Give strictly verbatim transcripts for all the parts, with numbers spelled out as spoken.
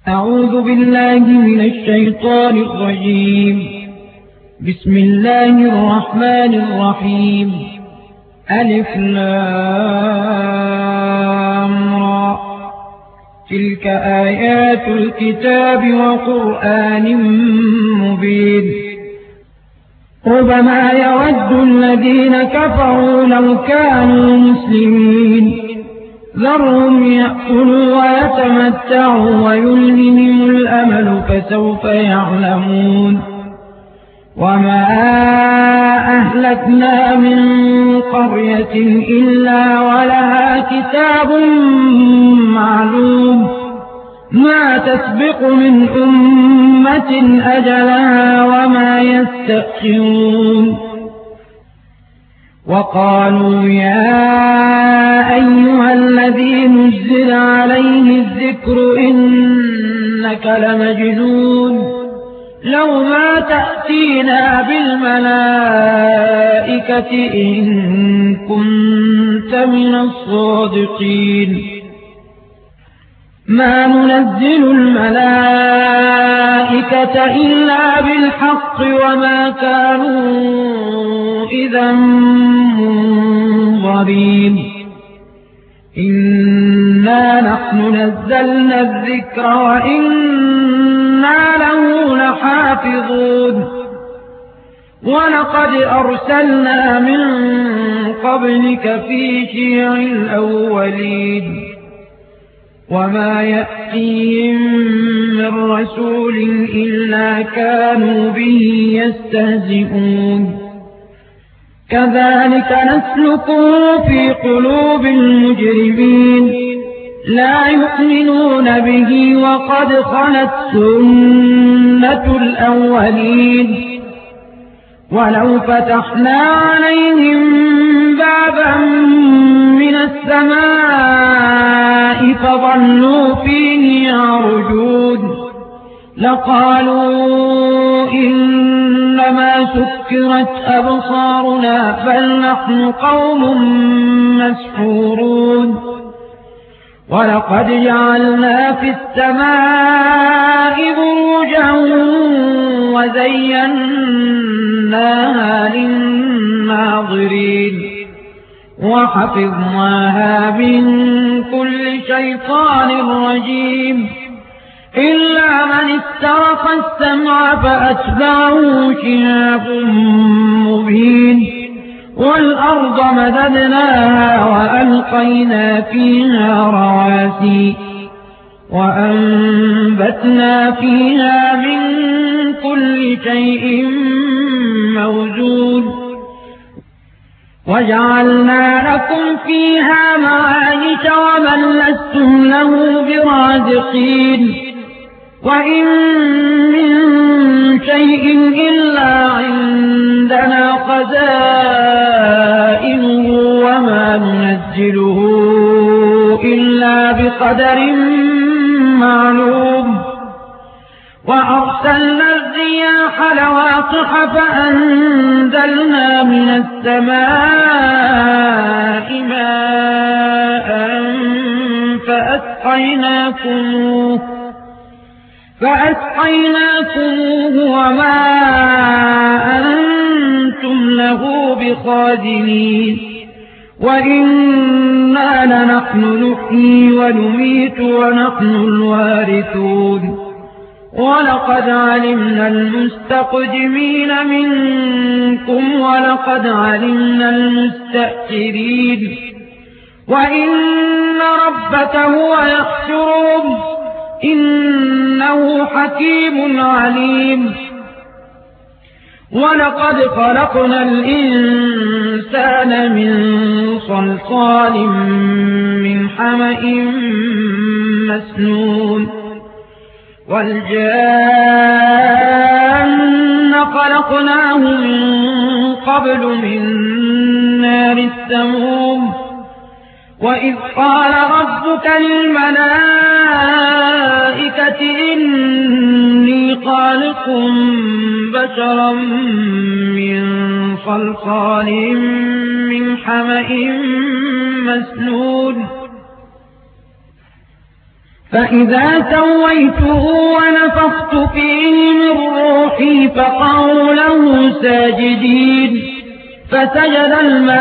أعوذ بالله من الشيطان الرجيم. بسم الله الرحمن الرحيم. ألف لام را. تلك آيات الكتاب وقرآن مبين. ربما يود الذين كفروا لو كانوا مسلمين. ذرهم يأكلوا ويتمتعوا ويلههم الأمل فسوف يعلمون. وما أهلكنا من قرية إلا ولها كتاب معلوم ما تسبق من أمة أجلها وما يستأخرون. وقالوا يا أيها الذي نزل عليه الذكر إنك لمجنون لو ما تأتينا بالملائكة إن كنت من الصادقين. ما ننزل الملائكة إلا بالحق وما كانوا إذا منظرين. إنا نحن نزلنا الذكر وإنا له لحافظون. ولقد أرسلنا من قبلك في شيع الأولين وما يأتيهم من رسول إلا كانوا به يستهزئون. كذلك نسلكه في قلوب المجرمين لا يؤمنون به وقد خلت سنة الأولين. ولو فتحنا عليهم بابا من السماء فظلوا فيه يعرجون لقالوا إنما سكرت أبصارنا بل نحن قوم مسحورون. ولقد جعلنا في السماء بروجا وزيناها للناظرين وحفظناها من كل شيطان رجيم إلا من استرق السمع فأتبعه شهاب مبين. والأرض مددناها وألقينا فيها رواسي وأنبتنا فيها من كل شيء موزون وجعلنا لكم فيها معايش ومن لستم له برازقين. وإن من شيء إلا عندنا خزائنه وما ننزله إلا بقدر معلوم. وأرسلنا الرياح لواقح فأنزلنا من السماء ماء فأسقيناكموه فأسقيناكموه وما أنتم له بخازنين. وإنا لنحن نحيي ونميت ونحن الوارثون. ولقد علمنا المستقدمين منكم ولقد علمنا المستأخرين. وإن ربك هو يحشرهم إنه حكيم عليم. ولقد خلقنا الإنسان من صلصال من حمأ مسنون والجان خلقناه من قبل من نار السموم. وإذ قال ربك للملائكة إني خالق بشرا من صلصال من حمأ مسنون فإذا سويته ونفخت فيه من روحي فقعوا له ساجدين فسجد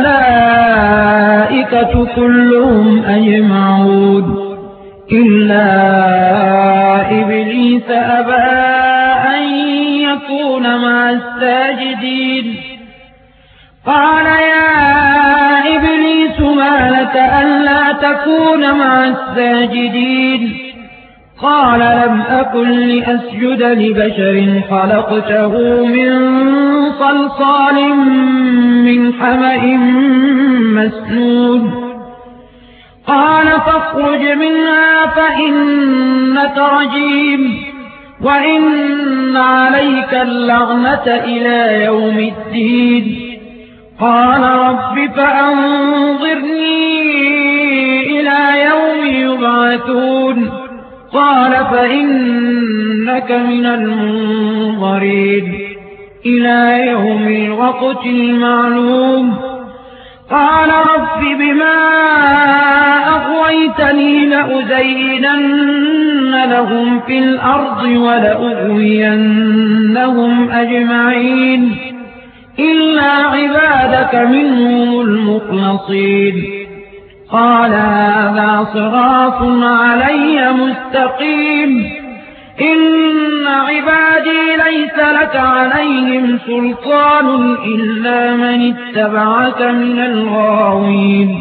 الملائكة كلهم أجمعون إلا إبليس أبى أن يكون مع الساجدين قال يا إبليس ما لك ألا تكون مع الساجدين قال لم أكن لأسجد لبشر خلقته من صلصال من حمأ مسنون قال فاخرج منها فإنك رجيم وإن عليك اللعنة إلى يوم الدين قال رب فأنظرني إلى يوم يبعثون قال فإنك من المنظرين إلى يوم الوقت المعلوم قال رب بما أغويتني لأزينن لهم في الأرض ولأغوينهم أجمعين إلا عبادك منهم المخلصين قال هذا صراط علي مستقيم إن عبادي ليس لك عليهم سلطان إلا من اتبعك من الغاوين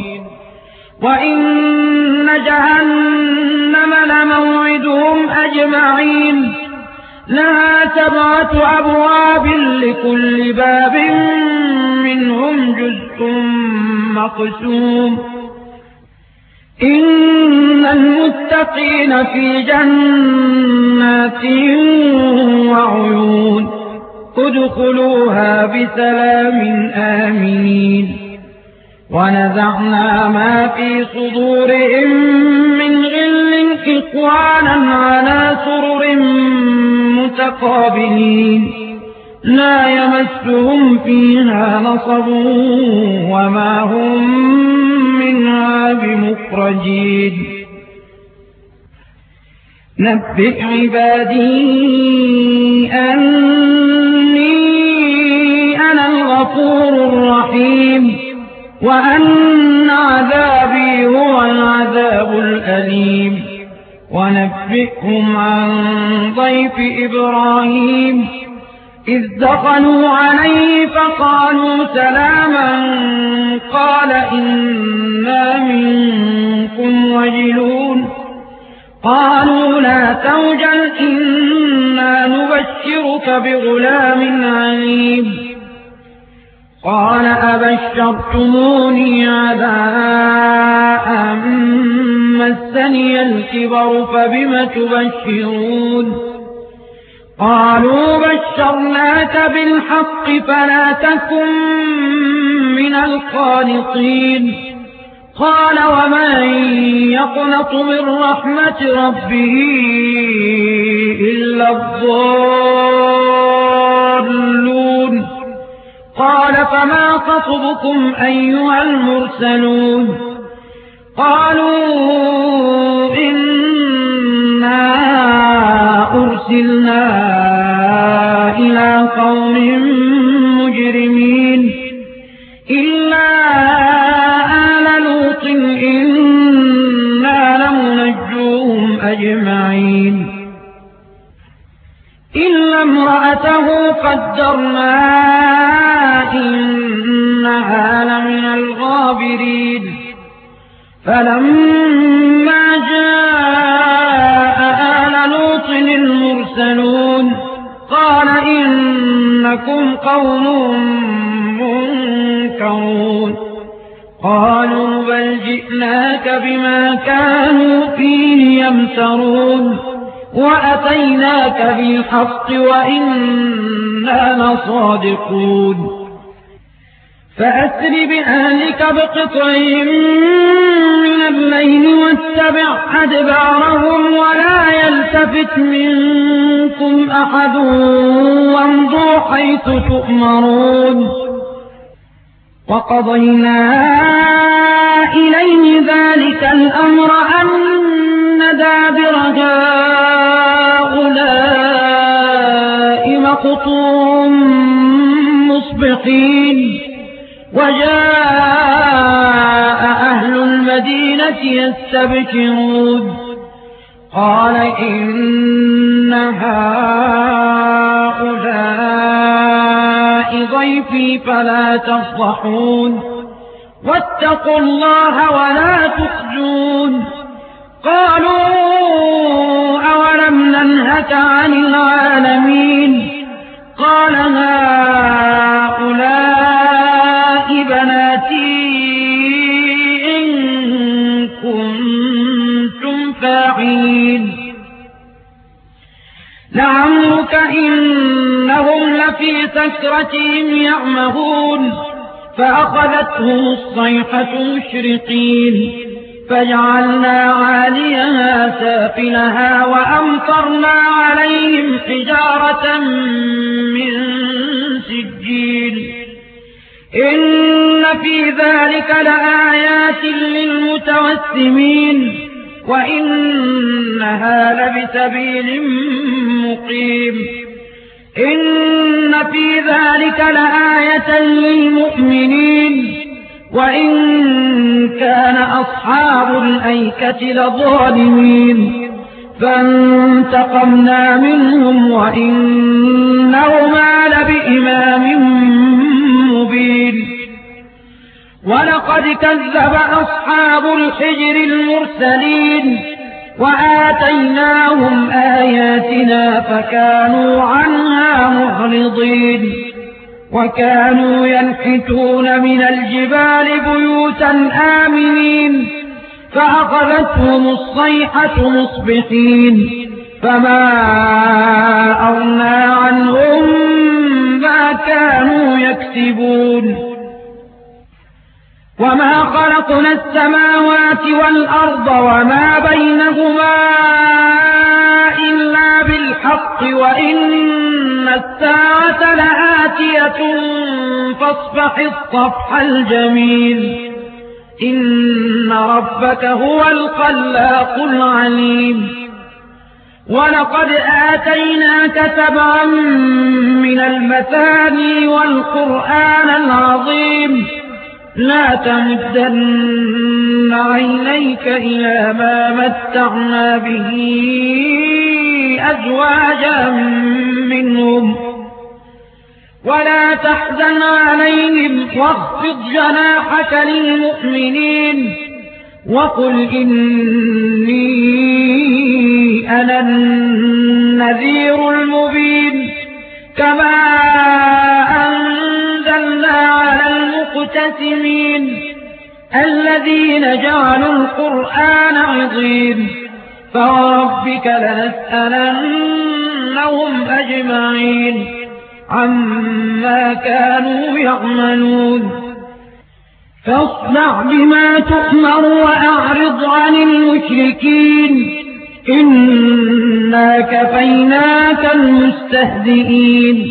وإن جهنم لموعدهم أجمعين لها سبعة أبواب لكل باب منهم جزء مقسوم إن المتقين في جنات وعيون ادخلوها بسلام آمنين ونزعنا ما في صدورهم من غل إخوانا على سرر متقابلين لا يمسهم فيها نصب وما هم منها بمخرجين نبئ عبادي أني أنا الغفور الرحيم وأن عذابي هو العذاب الأليم ونبئهم عن ضيف إبراهيم إذ دخلوا عليه فقالوا سلاما قال إنا منكم وجلون قالوا لا توجل إنا نبشرك بغلام عليم قال أبشرتموني على أن مسني الكبر فبم تبشرون قالوا بشرناك بالحق فلا تكن من القانطين قال ومن يقنط من رحمة ربه إلا الضالون قال فما خطبكم أيها المرسلون قالوا إنا أرسلنا إلى قوم مجرمين إلا آل لوط إنا لمنجوهم أجمعين إلا امرأته قدرنا إنها لمن الغابرين فلما جاء آل لوط المرسلون قال إنكم قوم منكرون قالوا بل جئناك بما كانوا فيه يمترون وأتيناك بالحق وإنا لصادقون فأسر بأهلك بقطع من الليل واتبع أدبارهم ولا يلتفت منكم أحد وامضوا حيث تؤمرون وقضينا إليه ذلك الأمر أن دابر فقطوهم مصبحين وجاء أهل المدينة يستبشرون قال إن هؤلاء ضيفي فلا تفضحون واتقوا الله ولا تخزون قالوا أولم ننهك عن العالمين قال هؤلاء بناتي إن كنتم فاعلين لعمرك إنهم لفي سكرتهم يعمهون فأخذتهم الصيحة مشرقين فجعلنا عاليها سافلها وأمطرنا عليهم حجارة من سجيل إن في ذلك لآيات للمتوسمين وإنها لبسبيل مقيم إن في ذلك لآية للمؤمنين وإن كان أصحاب الأيكة لظالمين فانتقمنا منهم وإنهما لبإمام مبين ولقد كذب أصحاب الحجر المرسلين وآتيناهم آياتنا فكانوا عنها معرضين وكانوا ينحتون من الجبال بيوتا آمنين فأخذتهم الصيحة مصبحين فما أغنى عنهم ما كانوا يكسبون وما خلقنا السماوات والأرض وما بينهما إلا بالحق وإن الساعة لآتية فاصفح الصفح الجميل إن ربك هو الخلاق العليم ولقد آتيناك سبعا من المثاني والقرآن العظيم لا تمدن عينيك إلى ما متعنا به أزواجا منهم ولا تحزن عليهم واخفض جناحك للمؤمنين وقل إني أنا النذير المبين كما أنزلنا على المقتسمين الذين جعلوا القرآن عظيم فوربك لنسألنهم أجمعين عما كانوا يعملون فاصدع بما تؤمر وأعرض عن المشركين إنا كفيناك المستهزئين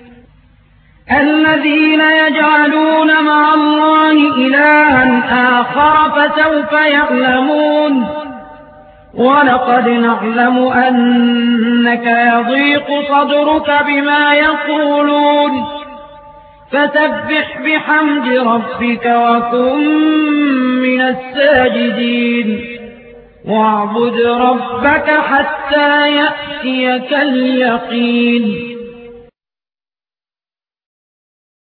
الذين يجعلون مع الله إلها آخر فسوف يعلمون ولقد نعلم أنك يضيق صدرك بما يقولون فسبح بحمد ربك وكن من الساجدين واعبد ربك حتى يأتيك اليقين